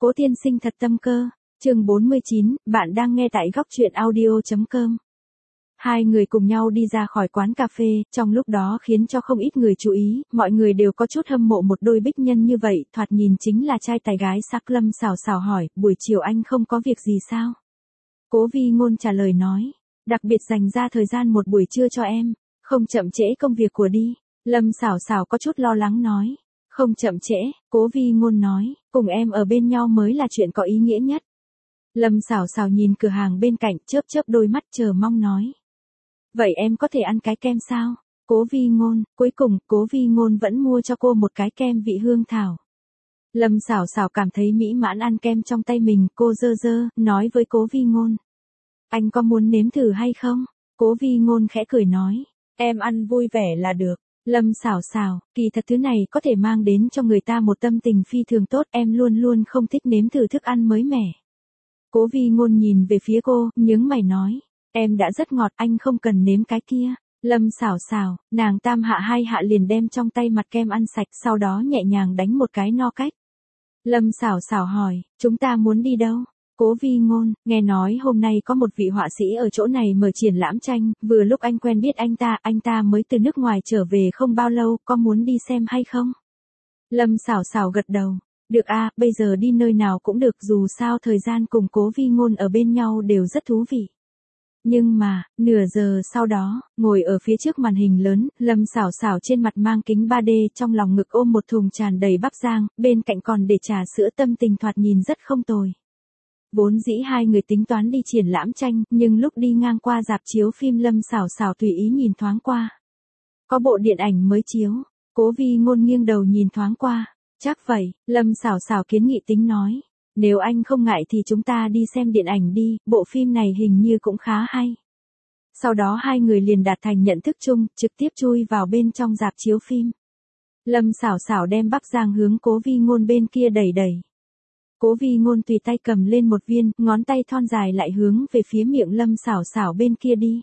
Cố tiên sinh thật tâm cơ. Chương 49, bạn đang nghe tại góc truyện audio.com. Hai người cùng nhau đi ra khỏi quán cà phê, trong lúc đó khiến cho không ít người chú ý, mọi người đều có chút hâm mộ một đôi bích nhân như vậy, thoạt nhìn chính là trai tài gái sắc. Lâm Sảo Sảo hỏi, buổi chiều anh không có việc gì sao? Cố Vi Ngôn trả lời nói, đặc biệt dành ra thời gian một buổi trưa cho em, không chậm trễ công việc của đi. Lâm Sảo Sảo có chút lo lắng nói, không chậm trễ. Cố Vi Ngôn nói, cùng em ở bên nhau mới là chuyện có ý nghĩa nhất. Lâm Sảo Sảo nhìn cửa hàng bên cạnh, chớp chớp đôi mắt chờ mong nói, vậy em có thể ăn cái kem sao? Cố Vi Ngôn, cuối cùng, Cố Vi Ngôn vẫn mua cho cô một cái kem vị hương thảo. Lâm Sảo Sảo cảm thấy mỹ mãn ăn kem trong tay mình, cô dơ, nói với Cố Vi Ngôn, anh có muốn nếm thử hay không? Cố Vi Ngôn khẽ cười nói, em ăn vui vẻ là được. Lâm Sảo Sảo, kỳ thật thứ này có thể mang đến cho người ta một tâm tình phi thường tốt, em luôn luôn không thích nếm thử thức ăn mới mẻ. Cố Vi Ngôn nhìn về phía cô, nhướng mày nói, em đã rất ngọt, anh không cần nếm cái kia. Lâm Sảo Sảo, nàng tam hạ hai hạ liền đem trong tay mặt kem ăn sạch, sau đó nhẹ nhàng đánh một cái no cách. Lâm Sảo Sảo hỏi, chúng ta muốn đi đâu? Cố Vi Ngôn, nghe nói hôm nay có một vị họa sĩ ở chỗ này mở triển lãm tranh, vừa lúc anh quen biết anh ta mới từ nước ngoài trở về không bao lâu, có muốn đi xem hay không? Lâm Sảo Sảo gật đầu, được a, bây giờ đi nơi nào cũng được, dù sao thời gian cùng Cố Vi Ngôn ở bên nhau đều rất thú vị. Nhưng mà, nửa giờ sau đó, ngồi ở phía trước màn hình lớn, Lâm Sảo Sảo trên mặt mang kính 3D, trong lòng ngực ôm một thùng tràn đầy bắp rang, bên cạnh còn để trà sữa, tâm tình thoạt nhìn rất không tồi. Vốn dĩ hai người tính toán đi triển lãm tranh, nhưng lúc đi ngang qua rạp chiếu phim Lâm Sảo Sảo tùy ý nhìn thoáng qua. Có bộ điện ảnh mới chiếu, Cố Vi Ngôn nghiêng đầu nhìn thoáng qua, chắc vậy, Lâm Sảo Sảo kiến nghị tính nói, nếu anh không ngại thì chúng ta đi xem điện ảnh đi, bộ phim này hình như cũng khá hay. Sau đó hai người liền đạt thành nhận thức chung, trực tiếp chui vào bên trong rạp chiếu phim. Lâm Sảo Sảo đem bắp rang hướng Cố Vi Ngôn bên kia đẩy. Cố Vi Ngôn tùy tay cầm lên một viên, ngón tay thon dài lại hướng về phía miệng Lâm Sảo Sảo bên kia đi.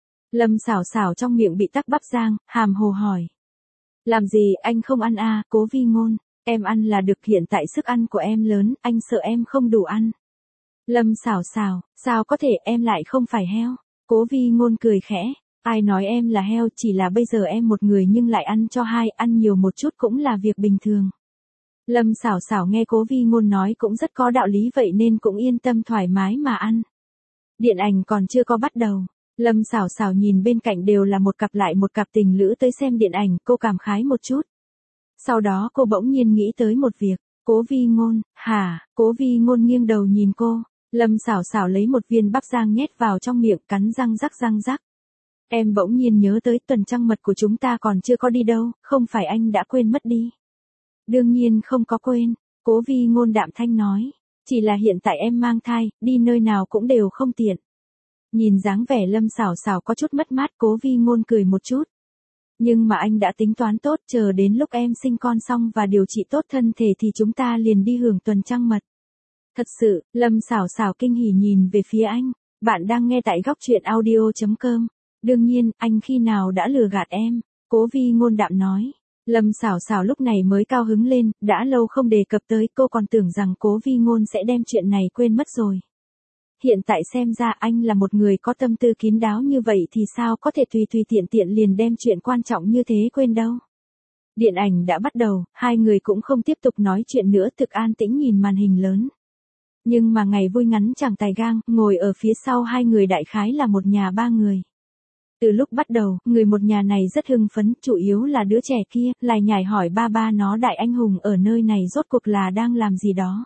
Lâm Sảo Sảo trong miệng bị tắc bắp rang, hàm hồ hỏi, làm gì anh không ăn à? Cố Vi Ngôn, em ăn là được, hiện tại sức ăn của em lớn, anh sợ em không đủ ăn. Lâm Sảo Sảo, sao có thể, em lại không phải heo. Cố Vi Ngôn cười khẽ, ai nói em là heo, chỉ là bây giờ em một người nhưng lại ăn cho hai, ăn nhiều một chút cũng là việc bình thường. Lâm Sảo Sảo nghe Cố Vi Ngôn nói cũng rất có đạo lý, vậy nên cũng yên tâm thoải mái mà ăn. Điện ảnh còn chưa có bắt đầu, Lâm Sảo Sảo nhìn bên cạnh đều là một cặp lại một cặp tình lữ tới xem điện ảnh, cô cảm khái một chút. Sau đó cô bỗng nhiên nghĩ tới một việc, Cố Vi Ngôn, hả? Cố Vi Ngôn nghiêng đầu nhìn cô, Lâm Sảo Sảo lấy một viên bắp rang nhét vào trong miệng, cắn răng rắc. Em bỗng nhiên nhớ tới tuần trăng mật của chúng ta còn chưa có đi đâu, không phải anh đã quên mất đi. Đương nhiên không có quên, Cố Vi Ngôn đạm thanh nói, chỉ là hiện tại em mang thai, đi nơi nào cũng đều không tiện. Nhìn dáng vẻ Lâm Sảo Sảo có chút mất mát, Cố Vi Ngôn cười một chút. Nhưng mà anh đã tính toán tốt, chờ đến lúc em sinh con xong và điều trị tốt thân thể thì chúng ta liền đi hưởng tuần trăng mật. Thật sự, Lâm Sảo Sảo kinh hỉ nhìn về phía anh, bạn đang nghe tại góc truyện audio.com. Đương nhiên, anh khi nào đã lừa gạt em, Cố Vi Ngôn đạm nói. Lâm Sảo Sảo lúc này mới cao hứng lên, đã lâu không đề cập tới, cô còn tưởng rằng Cố Vi Ngôn sẽ đem chuyện này quên mất rồi. Hiện tại xem ra anh là một người có tâm tư kín đáo như vậy thì sao có thể tùy tiện liền đem chuyện quan trọng như thế quên đâu. Điện ảnh đã bắt đầu, hai người cũng không tiếp tục nói chuyện nữa, thực an tĩnh nhìn màn hình lớn. Nhưng mà ngày vui ngắn chẳng tài gang, ngồi ở phía sau hai người đại khái là một nhà ba người. Từ lúc bắt đầu, người một nhà này rất hưng phấn, chủ yếu là đứa trẻ kia, lải nhải hỏi ba nó đại anh hùng ở nơi này rốt cuộc là đang làm gì đó.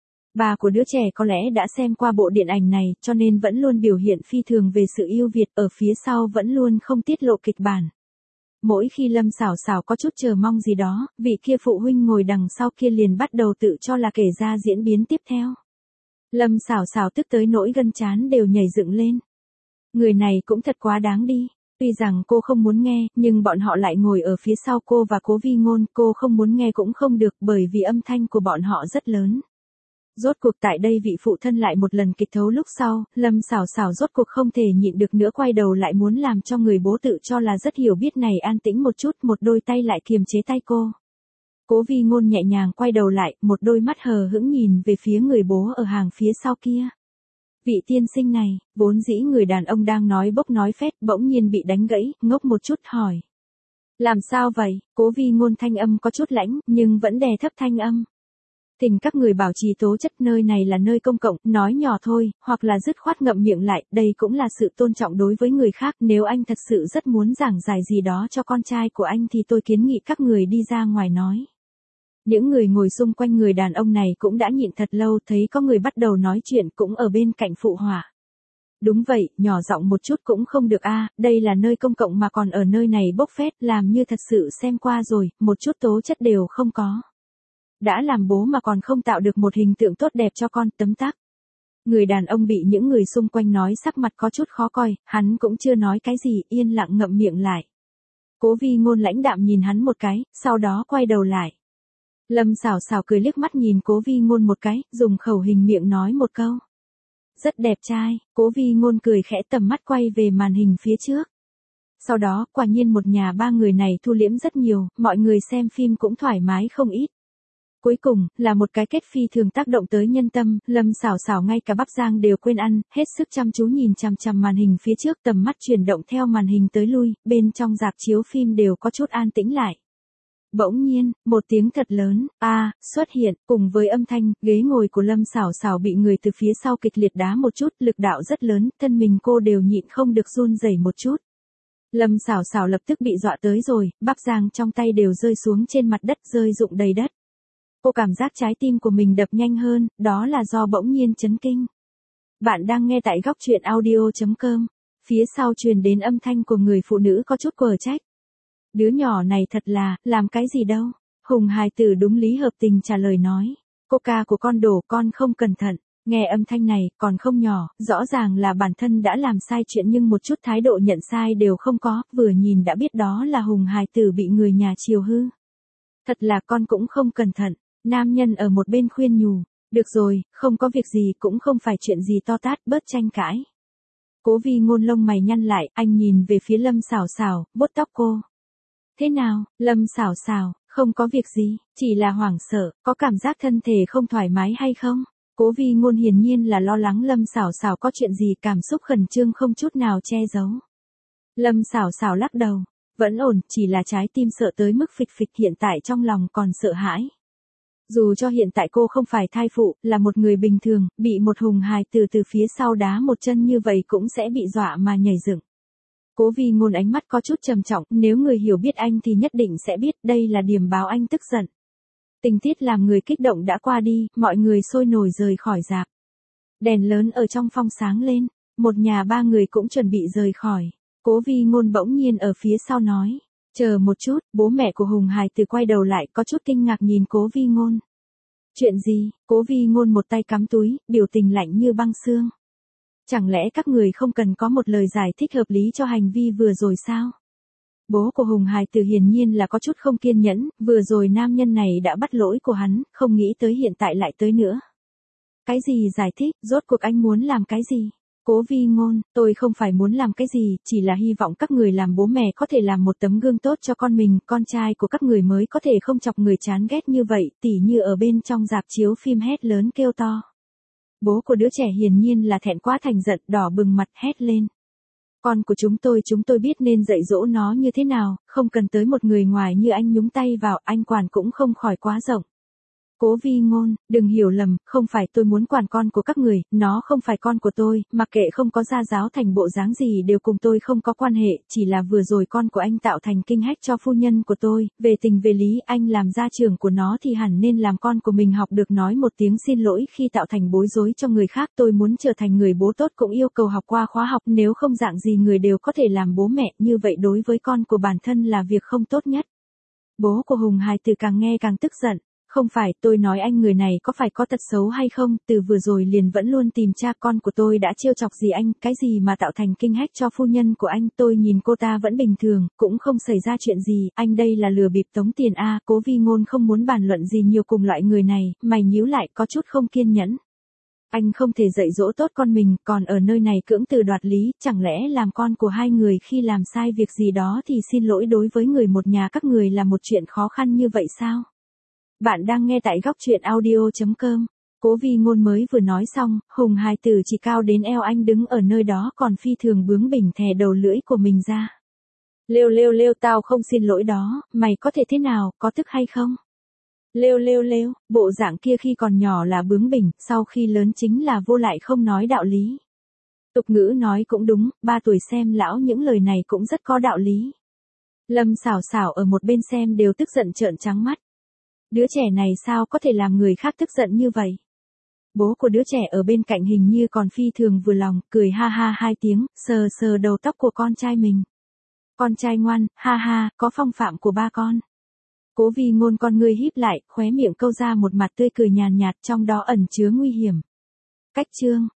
Bà của đứa trẻ có lẽ đã xem qua bộ điện ảnh này, cho nên vẫn luôn biểu hiện phi thường về sự yêu Việt, ở phía sau vẫn luôn không tiết lộ kịch bản. Mỗi khi Lâm Sảo Sảo có chút chờ mong gì đó, vị kia phụ huynh ngồi đằng sau kia liền bắt đầu tự cho là kể ra diễn biến tiếp theo. Lâm Sảo Sảo tức tới nỗi gân trán đều nhảy dựng lên. Người này cũng thật quá đáng đi. Tuy rằng cô không muốn nghe, nhưng bọn họ lại ngồi ở phía sau cô và Cố Vi Ngôn, cô không muốn nghe cũng không được bởi vì âm thanh của bọn họ rất lớn. Rốt cuộc tại đây vị phụ thân lại một lần kịch thấu lúc sau, Lâm Sảo Sảo rốt cuộc không thể nhịn được nữa, quay đầu lại muốn làm cho người bố tự cho là rất hiểu biết này an tĩnh một chút, một đôi tay lại kiềm chế tay cô. Cố Vi Ngôn nhẹ nhàng quay đầu lại, một đôi mắt hờ hững nhìn về phía người bố ở hàng phía sau kia. Vị tiên sinh này, vốn dĩ người đàn ông đang nói bốc nói phét, bỗng nhiên bị đánh gãy, ngốc một chút hỏi. Làm sao vậy? Cố Vi Ngôn thanh âm có chút lãnh, nhưng vẫn đè thấp thanh âm. Tình các người bảo trì tố chất, nơi này là nơi công cộng, nói nhỏ thôi, hoặc là dứt khoát ngậm miệng lại, đây cũng là sự tôn trọng đối với người khác, nếu anh thật sự rất muốn giảng giải gì đó cho con trai của anh thì tôi kiến nghị các người đi ra ngoài nói. Những người ngồi xung quanh người đàn ông này cũng đã nhịn thật lâu, thấy có người bắt đầu nói chuyện cũng ở bên cạnh phụ họa. Đúng vậy, nhỏ giọng một chút cũng không được a, đây là nơi công cộng mà còn ở nơi này bốc phét, làm như thật sự xem qua rồi, một chút tố chất đều không có. Đã làm bố mà còn không tạo được một hình tượng tốt đẹp cho con, tấm tắc. Người đàn ông bị những người xung quanh nói sắc mặt có chút khó coi, hắn cũng chưa nói cái gì, yên lặng ngậm miệng lại. Cố Vi Ngôn lãnh đạm nhìn hắn một cái, sau đó quay đầu lại. Lâm Sảo Sảo cười liếc mắt nhìn Cố Vi Ngôn một cái, dùng khẩu hình miệng nói một câu. Rất đẹp trai, Cố Vi Ngôn cười khẽ, tầm mắt quay về màn hình phía trước. Sau đó, quả nhiên một nhà ba người này thu liễm rất nhiều, mọi người xem phim cũng thoải mái không ít. Cuối cùng, là một cái kết phi thường tác động tới nhân tâm, Lâm Sảo Sảo ngay cả bắp rang đều quên ăn, hết sức chăm chú nhìn chằm chằm màn hình phía trước, tầm mắt chuyển động theo màn hình tới lui, bên trong rạp chiếu phim đều có chút an tĩnh lại. Bỗng nhiên, một tiếng thật lớn, xuất hiện, cùng với âm thanh, ghế ngồi của Lâm Sảo Sảo bị người từ phía sau kịch liệt đá một chút, lực đạo rất lớn, thân mình cô đều nhịn không được run rẩy một chút. Lâm Sảo Sảo lập tức bị dọa tới rồi, bắp rang trong tay đều rơi xuống trên mặt đất, rơi rụng đầy đất. Cô cảm giác trái tim của mình đập nhanh hơn, đó là do bỗng nhiên chấn kinh. Bạn đang nghe tại góc truyện audio.com. Phía sau truyền đến âm thanh của người phụ nữ có chút quở trách. Đứa nhỏ này thật là, làm cái gì đâu. Hùng hài tử đúng lý hợp tình trả lời nói. Coca của con đổ, con không cẩn thận. Nghe âm thanh này, còn không nhỏ, rõ ràng là bản thân đã làm sai chuyện nhưng một chút thái độ nhận sai đều không có, vừa nhìn đã biết đó là Hùng hài tử bị người nhà chiều hư. Thật là con cũng không cẩn thận. Nam nhân ở một bên khuyên nhủ. Được rồi, không có việc gì, cũng không phải chuyện gì to tát, bớt tranh cãi. Cố Vi Ngôn lông mày nhăn lại, anh nhìn về phía Lâm Sảo Sảo, vuốt tóc cô. Thế nào, Lâm Sảo Sảo, không có việc gì, chỉ là hoảng sợ, có cảm giác thân thể không thoải mái hay không? Cố Vi Ngôn hiển nhiên là lo lắng Lâm Sảo Sảo có chuyện gì, cảm xúc khẩn trương không chút nào che giấu. Lâm Sảo Sảo lắc đầu, vẫn ổn, chỉ là trái tim sợ tới mức phịch phịch, hiện tại trong lòng còn sợ hãi. Dù cho hiện tại cô không phải thai phụ, là một người bình thường, bị một hùng hài từ phía sau đá một chân như vậy cũng sẽ bị dọa mà nhảy dựng. Cố Vi Ngôn ánh mắt có chút trầm trọng, nếu người hiểu biết anh thì nhất định sẽ biết đây là điểm báo anh tức giận. Tình tiết làm người kích động đã qua đi, mọi người sôi nổi rời khỏi rạp. Đèn lớn ở trong phòng sáng lên, một nhà ba người cũng chuẩn bị rời khỏi. Cố Vi Ngôn bỗng nhiên ở phía sau nói. Chờ một chút, bố mẹ của Hùng hài tử quay đầu lại có chút kinh ngạc nhìn Cố Vi Ngôn. Chuyện gì? Cố Vi Ngôn một tay cắm túi, biểu tình lạnh như băng xương. Chẳng lẽ các người không cần có một lời giải thích hợp lý cho hành vi vừa rồi sao? Bố của Hùng hài tử hiển nhiên là có chút không kiên nhẫn, vừa rồi nam nhân này đã bắt lỗi của hắn, không nghĩ tới hiện tại lại tới nữa. Cái gì giải thích, rốt cuộc anh muốn làm cái gì? Cố Vi Ngôn, tôi không phải muốn làm cái gì, chỉ là hy vọng các người làm bố mẹ có thể làm một tấm gương tốt cho con mình, con trai của các người mới có thể không chọc người chán ghét như vậy, tỉ như ở bên trong rạp chiếu phim hét lớn kêu to. Bố của đứa trẻ hiển nhiên là thẹn quá thành giận, đỏ bừng mặt hét lên. Con của chúng tôi biết nên dạy dỗ nó như thế nào, không cần tới một người ngoài như anh nhúng tay vào, anh quản cũng không khỏi quá rộng. Cố Vi Ngôn, đừng hiểu lầm, không phải tôi muốn quản con của các người, nó không phải con của tôi, mặc kệ không có gia giáo thành bộ dáng gì đều cùng tôi không có quan hệ, chỉ là vừa rồi con của anh tạo thành kinh hách cho phu nhân của tôi, về tình về lý anh làm gia trưởng của nó thì hẳn nên làm con của mình học được nói một tiếng xin lỗi khi tạo thành bối rối cho người khác. Tôi muốn trở thành người bố tốt cũng yêu cầu học qua khóa học, nếu không dạng gì người đều có thể làm bố mẹ, như vậy đối với con của bản thân là việc không tốt nhất. Bố của Hùng hài tử càng nghe càng tức giận. Không phải, tôi nói anh người này có phải có tật xấu hay không, từ vừa rồi liền vẫn luôn tìm cha con của tôi đã trêu chọc gì anh, cái gì mà tạo thành kinh hách cho phu nhân của anh, tôi nhìn cô ta vẫn bình thường, cũng không xảy ra chuyện gì, anh đây là lừa bịp tống tiền a. Cố Vi Ngôn không muốn bàn luận gì nhiều cùng loại người này, mày nhíu lại có chút không kiên nhẫn. Anh không thể dạy dỗ tốt con mình, còn ở nơi này cưỡng từ đoạt lý, chẳng lẽ làm con của hai người khi làm sai việc gì đó thì xin lỗi đối với người một nhà các người là một chuyện khó khăn như vậy sao? Bạn đang nghe tại góc chuyện audio.com. Cố Vi Ngôn mới vừa nói xong, Hùng hài tử chỉ cao đến eo anh đứng ở nơi đó còn phi thường bướng bỉnh thè đầu lưỡi của mình ra. Lêu lêu lêu, tao không xin lỗi đó, mày có thể thế nào, có tức hay không? Lêu lêu lêu, bộ dạng kia khi còn nhỏ là bướng bỉnh, sau khi lớn chính là vô lại không nói đạo lý. Tục ngữ nói cũng đúng, 3 tuổi xem lão những lời này cũng rất có đạo lý. Lâm Xảo Xảo ở một bên xem đều tức giận trợn trắng mắt. Đứa trẻ này sao có thể làm người khác tức giận như vậy? Bố của đứa trẻ ở bên cạnh hình như còn phi thường vừa lòng, cười ha ha 2 tiếng, sờ sờ đầu tóc của con trai mình. Con trai ngoan, ha ha, có phong phạm của ba con. Cố Vi Ngôn con ngươi híp lại, khóe miệng câu ra một mặt tươi cười nhàn nhạt trong đó ẩn chứa nguy hiểm. Cách chương